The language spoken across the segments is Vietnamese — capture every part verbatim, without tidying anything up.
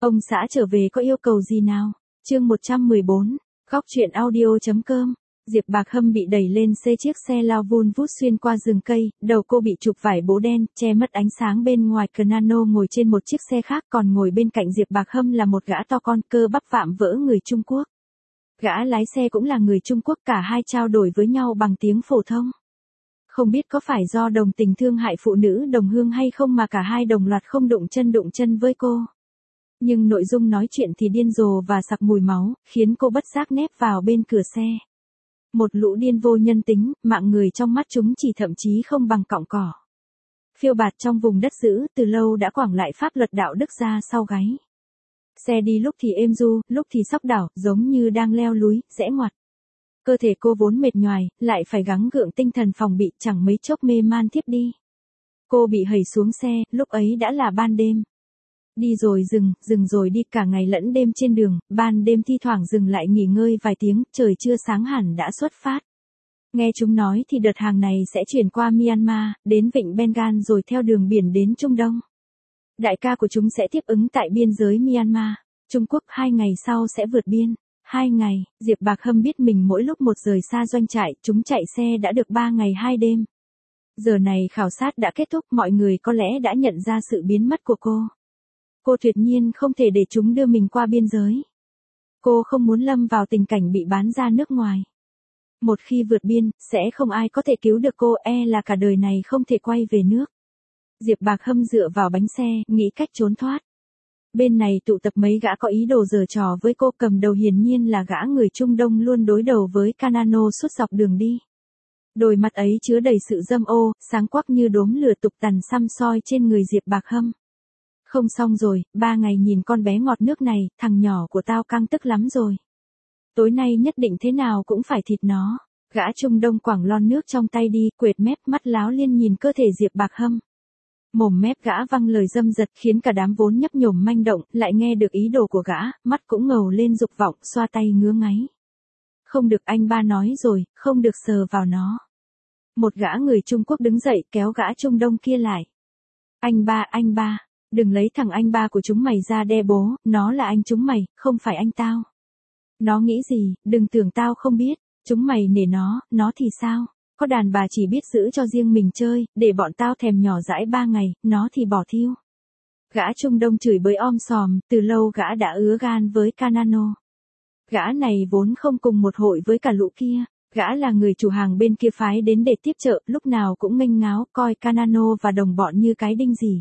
Ông xã trở về có yêu cầu gì nào? Chương một trăm mười bốn, góc truyện audio.com. Diệp Bạc Hâm bị đẩy lên xe chiếc xe lao vun vút xuyên qua rừng cây, đầu cô bị chụp vải bố đen, che mất ánh sáng bên ngoài. Nano ngồi trên một chiếc xe khác, còn ngồi bên cạnh Diệp Bạc Hâm là một gã to con, cơ bắp vạm vỡ người Trung Quốc. Gã lái xe cũng là người Trung Quốc, cả hai trao đổi với nhau bằng tiếng phổ thông. Không biết có phải do đồng tình thương hại phụ nữ đồng hương hay không mà cả hai đồng loạt không đụng chân đụng chân với cô. Nhưng nội dung nói chuyện thì điên rồ và sặc mùi máu, khiến cô bất giác nép vào bên cửa xe. Một lũ điên vô nhân tính, mạng người trong mắt chúng chỉ thậm chí không bằng cọng cỏ. Phiêu bạt trong vùng đất dữ, từ lâu đã quẳng lại pháp luật đạo đức ra sau gáy. Xe đi lúc thì êm du, lúc thì sóc đảo, giống như đang leo núi, rẽ ngoặt. Cơ thể cô vốn mệt nhoài, lại phải gắng gượng tinh thần phòng bị, chẳng mấy chốc mê man thiếp đi. Cô bị hẩy xuống xe, lúc ấy đã là ban đêm. Đi rồi dừng, dừng rồi đi, cả ngày lẫn đêm trên đường, ban đêm thi thoảng dừng lại nghỉ ngơi vài tiếng, trời chưa sáng hẳn đã xuất phát. Nghe chúng nói thì đợt hàng này sẽ chuyển qua Myanmar, đến vịnh Bengal rồi theo đường biển đến Trung Đông. Đại ca của chúng sẽ tiếp ứng tại biên giới Myanmar, Trung Quốc, hai ngày sau sẽ vượt biên. Hai ngày, Diệp Bạc Hâm biết mình mỗi lúc một rời xa doanh trại, chúng chạy xe đã được ba ngày hai đêm. Giờ này khảo sát đã kết thúc, mọi người có lẽ đã nhận ra sự biến mất của cô. Cô tuyệt nhiên không thể để chúng đưa mình qua biên giới. Cô không muốn lâm vào tình cảnh bị bán ra nước ngoài. Một khi vượt biên, sẽ không ai có thể cứu được cô, e là cả đời này không thể quay về nước. Diệp Bạc Hâm dựa vào bánh xe, nghĩ cách trốn thoát. Bên này tụ tập mấy gã có ý đồ giở trò với cô, cầm đầu hiển nhiên là gã người Trung Đông luôn đối đầu với Nano suốt dọc đường đi. Đôi mắt ấy chứa đầy sự dâm ô, sáng quắc như đốm lửa tục tằn xăm soi trên người Diệp Bạc Hâm. Không xong rồi, ba ngày nhìn con bé ngọt nước này, thằng nhỏ của tao căng tức lắm rồi. Tối nay nhất định thế nào cũng phải thịt nó. Gã Trung Đông quẳng lon nước trong tay đi, quệt mép, mắt láo liên nhìn cơ thể Diệp Bạc Hâm. Mồm mép gã văng lời dâm dật, khiến cả đám vốn nhấp nhổm manh động, lại nghe được ý đồ của gã, mắt cũng ngầu lên dục vọng, xoa tay ngứa ngáy. Không được, anh ba nói rồi, không được sờ vào nó. Một gã người Trung Quốc đứng dậy kéo gã Trung Đông kia lại. Anh ba, anh ba, đừng lấy thằng anh ba của chúng mày ra đe bố, nó là anh chúng mày, không phải anh tao. Nó nghĩ gì, đừng tưởng tao không biết, chúng mày nể nó, nó thì sao? Có đàn bà chỉ biết giữ cho riêng mình chơi, để bọn tao thèm nhỏ dãi ba ngày, nó thì bỏ thiêu. Gã Trung Đông chửi bới om sòm, từ lâu gã đã ứa gan với Nano. Gã này vốn không cùng một hội với cả lũ kia, gã là người chủ hàng bên kia phái đến để tiếp trợ, lúc nào cũng nghênh ngáo, coi Nano và đồng bọn như cái đinh gì.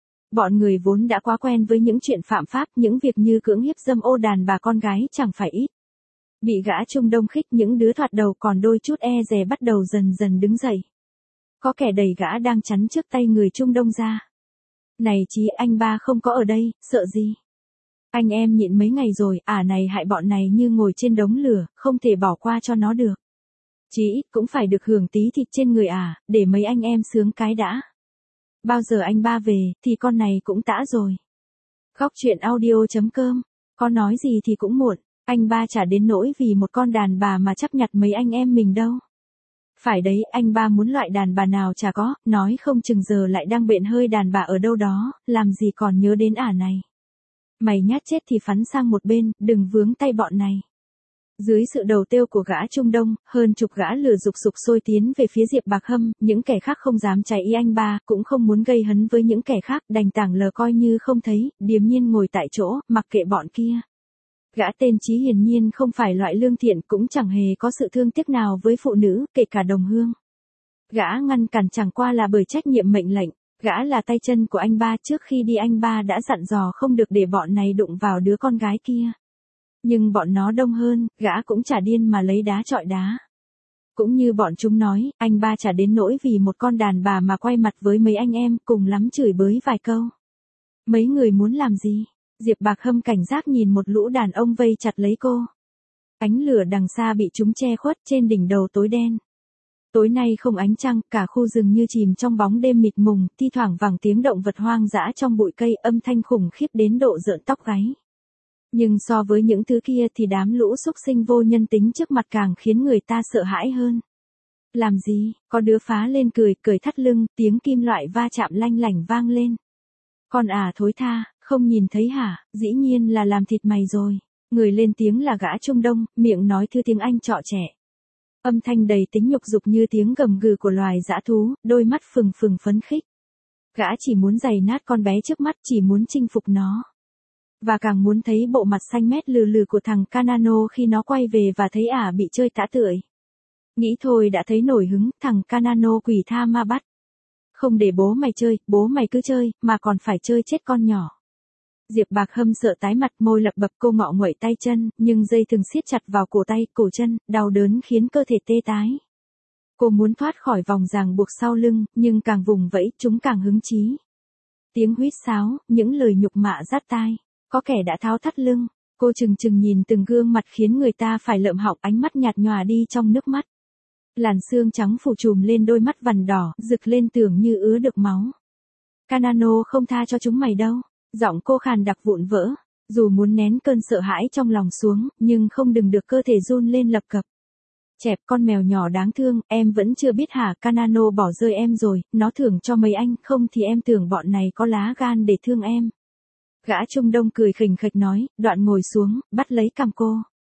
Bọn người vốn đã quá quen với những chuyện phạm pháp, những việc như cưỡng hiếp dâm ô đàn bà con gái chẳng phải ít. Bị gã Trung Đông khích, những đứa thoạt đầu còn đôi chút e dè bắt đầu dần dần đứng dậy. Có kẻ đẩy gã đang chắn trước tay người Trung Đông ra. Này chí, anh ba không có ở đây, sợ gì? Anh em nhịn mấy ngày rồi, ả này hại bọn này như ngồi trên đống lửa, không thể bỏ qua cho nó được. Chí ít cũng phải được hưởng tí thịt trên người ả, để mấy anh em sướng cái đã. Bao giờ anh ba về, thì con này cũng tã rồi. Góc truyện audio.com, có nói gì thì cũng muộn. Anh ba chả đến nỗi vì một con đàn bà mà chấp nhặt mấy anh em mình đâu. Phải đấy, anh ba muốn loại đàn bà nào chả có, nói không chừng giờ lại đang bện hơi đàn bà ở đâu đó, làm gì còn nhớ đến ả này. Mày nhát chết thì phắn sang một bên, đừng vướng tay bọn này. Dưới sự đầu têu của gã Trung Đông, hơn chục gã lửa dục sục sôi tiến về phía Diệp Bạc Hâm, những kẻ khác không dám trái ý anh ba, cũng không muốn gây hấn với những kẻ khác, đành tảng lờ coi như không thấy, điềm nhiên ngồi tại chỗ, mặc kệ bọn kia. Gã tên Chí hiển nhiên không phải loại lương thiện, cũng chẳng hề có sự thương tiếc nào với phụ nữ, kể cả đồng hương. Gã ngăn cản chẳng qua là bởi trách nhiệm mệnh lệnh, gã là tay chân của anh ba, trước khi đi anh ba đã dặn dò không được để bọn này đụng vào đứa con gái kia. Nhưng bọn nó đông hơn, gã cũng chả điên mà lấy đá chọi đá. Cũng như bọn chúng nói, anh ba chả đến nỗi vì một con đàn bà mà quay mặt với mấy anh em, cùng lắm chửi bới vài câu. Mấy người muốn làm gì? Diệp Bạc Hâm cảnh giác nhìn một lũ đàn ông vây chặt lấy cô. Ánh lửa đằng xa bị chúng che khuất, trên đỉnh đầu tối đen. Tối nay không ánh trăng, cả khu rừng như chìm trong bóng đêm mịt mùng, thi thoảng vẳng tiếng động vật hoang dã trong bụi cây, âm thanh khủng khiếp đến độ rợn tóc gáy. Nhưng so với những thứ kia thì đám lũ xúc sinh vô nhân tính trước mặt càng khiến người ta sợ hãi hơn. Làm gì, có đứa phá lên cười, cười thắt lưng, tiếng kim loại va chạm lanh lảnh vang lên. Con à thối tha, Không nhìn thấy hả, dĩ nhiên là làm thịt mày rồi. Người lên tiếng là gã Trung Đông, miệng nói thư tiếng Anh trọ trẻ. Âm thanh đầy tính nhục dục như tiếng gầm gừ của loài dã thú, đôi mắt phừng phừng phấn khích. Gã chỉ muốn giày nát con bé trước mắt, chỉ muốn chinh phục nó. Và càng muốn thấy bộ mặt xanh mét lừ lừ của thằng Kanano khi nó quay về và thấy ả bị chơi tã tưởi. Nghĩ thôi đã thấy nổi hứng, thằng Kanano quỷ tha ma bắt. Không để bố mày chơi, bố mày cứ chơi, mà còn phải chơi chết con nhỏ. Diệp Bạc Hâm sợ tái mặt, môi lập bập, cô ngọ nguậy tay chân, nhưng dây thừng siết chặt vào cổ tay, cổ chân, đau đớn khiến cơ thể tê tái. Cô muốn thoát khỏi vòng ràng buộc sau lưng, nhưng càng vùng vẫy, chúng càng hứng chí. Tiếng huýt sáo, những lời nhục mạ rát tai. Có kẻ đã tháo thắt lưng. Cô chừng chừng nhìn từng gương mặt khiến người ta phải lợm họng, ánh mắt nhạt nhòa đi trong nước mắt. Làn xương trắng phủ trùm lên đôi mắt vằn đỏ, rực lên tưởng như ứa được máu. Kanano không tha cho chúng mày đâu. Giọng cô khàn đặc vụn vỡ. Dù muốn nén cơn sợ hãi trong lòng xuống, nhưng không đừng được cơ thể run lên lập cập. Chẹp, con mèo nhỏ đáng thương, em vẫn chưa biết hả? Kanano bỏ rơi em rồi, nó thưởng cho mấy anh, không thì em tưởng bọn này có lá gan để thương em. Gã Trung Đông cười khỉnh khạch nói, đoạn ngồi xuống, bắt lấy cằm cô.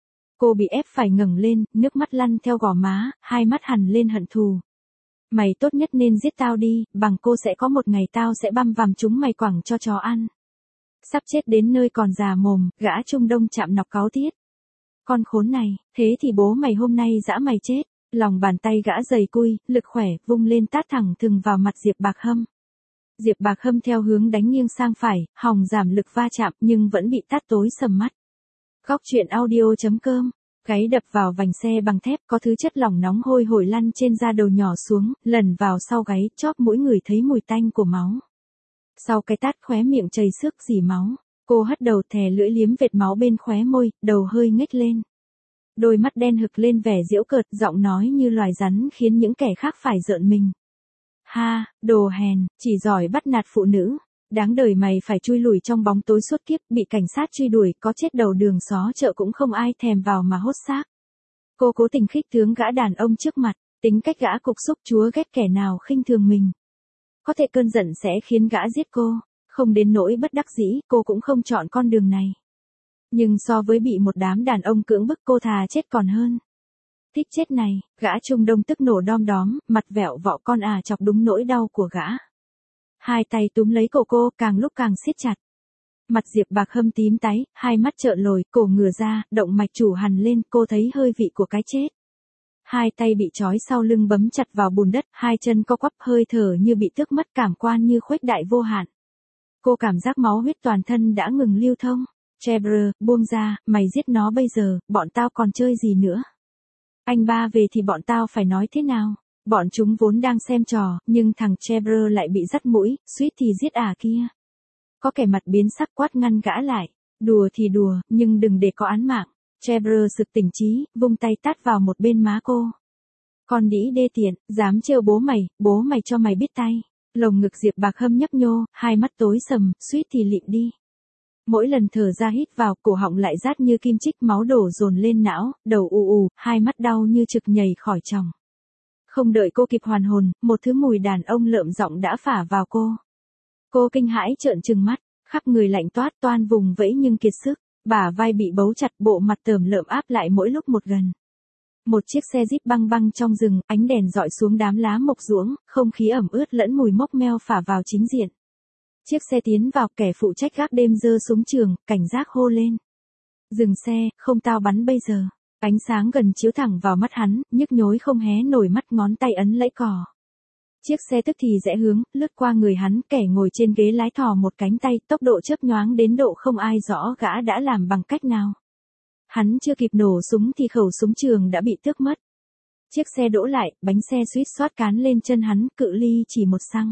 Cô bị ép phải ngẩng lên, nước mắt lăn theo gò má, hai mắt hằn lên hận thù. Mày tốt nhất nên giết tao đi, bằng cô sẽ có một ngày tao sẽ băm vằm chúng mày quẳng cho chó ăn. Sắp chết đến nơi còn già mồm, gã Trung Đông chạm nọc cáu tiết. Con khốn này, thế thì bố mày hôm nay dã mày chết. Lòng bàn tay gã dày cui, lực khỏe, vung lên tát thẳng thừng vào mặt Diệp Bạc Hâm. Diệp Bạc Hâm theo hướng đánh nghiêng sang phải, hòng giảm lực va chạm nhưng vẫn bị tát tối sầm mắt. Góc truyện audio chấm com. Gáy đập vào vành xe bằng thép, có thứ chất lỏng nóng hôi hổi lăn trên da đầu nhỏ xuống, lần vào sau gáy, chóp mũi người thấy mùi tanh của máu. Sau cái tát khóe miệng chảy xước rỉ máu, cô hất đầu thè lưỡi liếm vệt máu bên khóe môi, đầu hơi ngếch lên. Đôi mắt đen hực lên vẻ giễu cợt, giọng nói như loài rắn khiến những kẻ khác phải rợn mình. Ha, đồ hèn, chỉ giỏi bắt nạt phụ nữ. Đáng đời mày phải chui lủi trong bóng tối suốt kiếp, bị cảnh sát truy đuổi, có chết đầu đường xó chợ cũng không ai thèm vào mà hốt xác. Cô cố tình khích tướng gã đàn ông trước mặt, tính cách gã cục xúc chúa ghét kẻ nào khinh thường mình. Có thể cơn giận sẽ khiến gã giết cô, không đến nỗi bất đắc dĩ, cô cũng không chọn con đường này. Nhưng so với bị một đám đàn ông cưỡng bức cô thà chết còn hơn. Thích chết này, gã Trung Đông tức nổ đom đóm, mặt vẹo vọ con à chọc đúng nỗi đau của gã. Hai tay túm lấy cổ cô, càng lúc càng siết chặt. Mặt Diệp Bạc Hâm tím tái, hai mắt trợn lồi, cổ ngửa ra, động mạch chủ hằn lên, cô thấy hơi vị của cái chết. Hai tay bị trói sau lưng bấm chặt vào bùn đất, hai chân co quắp, hơi thở như bị tước mất, cảm quan như khuếch đại vô hạn. Cô cảm giác máu huyết toàn thân đã ngừng lưu thông. Trevor, buông ra, mày giết nó bây giờ, bọn tao còn chơi gì nữa. Anh ba về thì bọn tao phải nói thế nào? Bọn chúng vốn đang xem trò, nhưng thằng Trevor lại bị dắt mũi, suýt thì giết ả kia. Có kẻ mặt biến sắc quát ngăn gã lại. Đùa thì đùa, nhưng đừng để có án mạng. Trevor sực tỉnh trí, vung tay tát vào một bên má cô. Con đĩ đê tiện, dám trêu bố mày, bố mày cho mày biết tay. Lồng ngực Diệp Bạc Hâm nhấp nhô, hai mắt tối sầm, suýt thì lịm đi. Mỗi lần thở ra hít vào, cổ họng lại rát như kim chích, máu đổ dồn lên não, đầu ù ù, hai mắt đau như trực nhảy khỏi tròng. Không đợi cô kịp hoàn hồn, một thứ mùi đàn ông lợm giọng đã phả vào cô. Cô kinh hãi trợn trừng mắt, khắp người lạnh toát, toan vùng vẫy nhưng kiệt sức, bả vai bị bấu chặt, bộ mặt tởm lợm áp lại mỗi lúc một gần. Một chiếc xe jeep băng băng trong rừng, ánh đèn dọi xuống đám lá mộc ruỗng, không khí ẩm ướt lẫn mùi mốc meo phả vào chính diện. Chiếc xe tiến vào, kẻ phụ trách gác đêm giơ súng trường, cảnh giác hô lên. Dừng xe, không tao bắn bây giờ. Ánh sáng gần chiếu thẳng vào mắt hắn, nhức nhối không hé nổi mắt, ngón tay ấn lẫy cò. Chiếc xe tức thì rẽ hướng, lướt qua người hắn, kẻ ngồi trên ghế lái thò một cánh tay, tốc độ chớp nhoáng đến độ không ai rõ gã đã làm bằng cách nào. Hắn chưa kịp nổ súng thì khẩu súng trường đã bị tước mất. Chiếc xe đỗ lại, bánh xe suýt xoát cán lên chân hắn, cự ly chỉ một xăng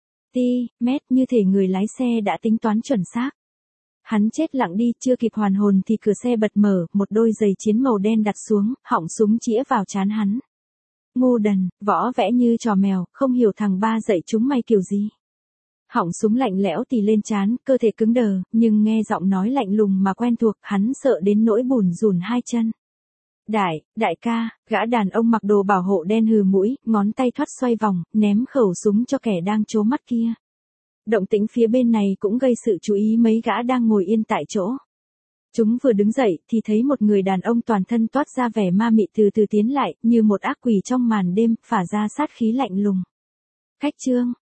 ti mét, như thể người lái xe đã tính toán chuẩn xác. Hắn chết lặng đi, chưa kịp hoàn hồn thì cửa xe bật mở, một đôi giày chiến màu đen đặt xuống, họng súng chĩa vào trán hắn. Ngu đần, võ vẽ như trò mèo, không hiểu thằng ba dạy chúng mày kiểu gì. Họng súng lạnh lẽo tì lên trán, cơ thể cứng đờ, nhưng nghe giọng nói lạnh lùng mà quen thuộc, hắn sợ đến nỗi bủn rủn hai chân. Đại, đại ca, gã đàn ông mặc đồ bảo hộ đen hừ mũi, ngón tay thoắt xoay vòng, ném khẩu súng cho kẻ đang trố mắt kia. Động tĩnh phía bên này cũng gây sự chú ý mấy gã đang ngồi yên tại chỗ. Chúng vừa đứng dậy thì thấy một người đàn ông toàn thân toát ra vẻ ma mị từ từ tiến lại, như một ác quỷ trong màn đêm, phả ra sát khí lạnh lùng. Khách Trương,